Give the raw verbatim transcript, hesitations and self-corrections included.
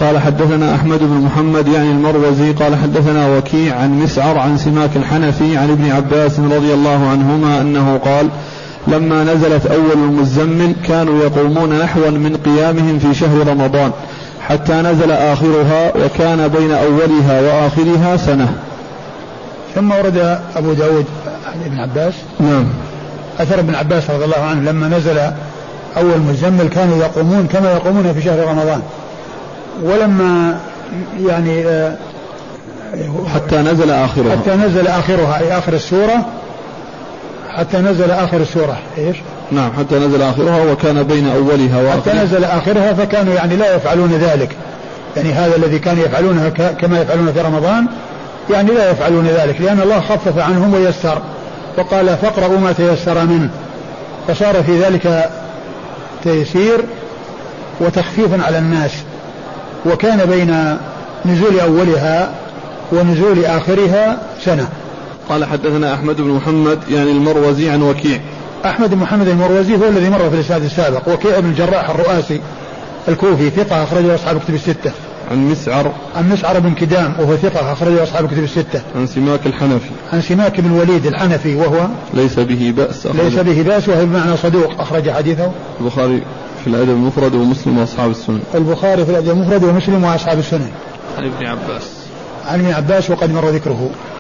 قال حدثنا أحمد بن محمد يعني المروزي قال حدثنا وكيع عن مسعر عن سماك الحنفي عن ابن عباس رضي الله عنهما أنه قال لما نزلت أول المزمل كانوا يقومون نحوا من قيامهم في شهر رمضان حتى نزل آخرها وكان بين أولها وآخرها سنة. ثم ورد أبو داود عن ابن عباس نعم أثر ابن عباس رضي الله عنه لما نزل أول مزمل كانوا يقومون كما يقومون في شهر رمضان، ولما يعني حتى نزل آخرها حتى نزل آخرها أي آخر السورة حتى نزل آخر السورة إيش؟ نعم حتى نزل آخرها وكان بين أولها وآخرها حتى نزل آخرها فكانوا يعني لا يفعلون ذلك، يعني هذا الذي كانوا يفعلونه كما يفعلون في رمضان يعني لا يفعلون ذلك لأن الله خفف عنهم ويسر وقال فاقرأوا ما تيسر منه، فصار في ذلك تيسير وتخفيف على الناس، وكان بين نزول أولها ونزول آخرها سنة. قال حدثنا أحمد بن محمد يعني المروزي عن وكيع. أحمد بن محمد المروزي هو الذي مر في الإسناد السابق. وكيع بن الجراح الرؤاسي الكوفي ثقة أخرجه أصحاب كتب الستة. عن مسعر عن مسعر بن كدام وهو ثقة أخرجه أصحاب كتب الستة. عن سماك الحنفي عن سماك بن الوليد الحنفي وهو ليس به بأس ليس به بأس وهو بمعنى صدوق أخرج حديثه البخاري في الأدب المفرد ومسلم وأصحاب السنن. البخاري في الأدب المفرد ومسلم وأصحاب السنن. عن ابن عباس عن ابن عباس وقد مر ذكره.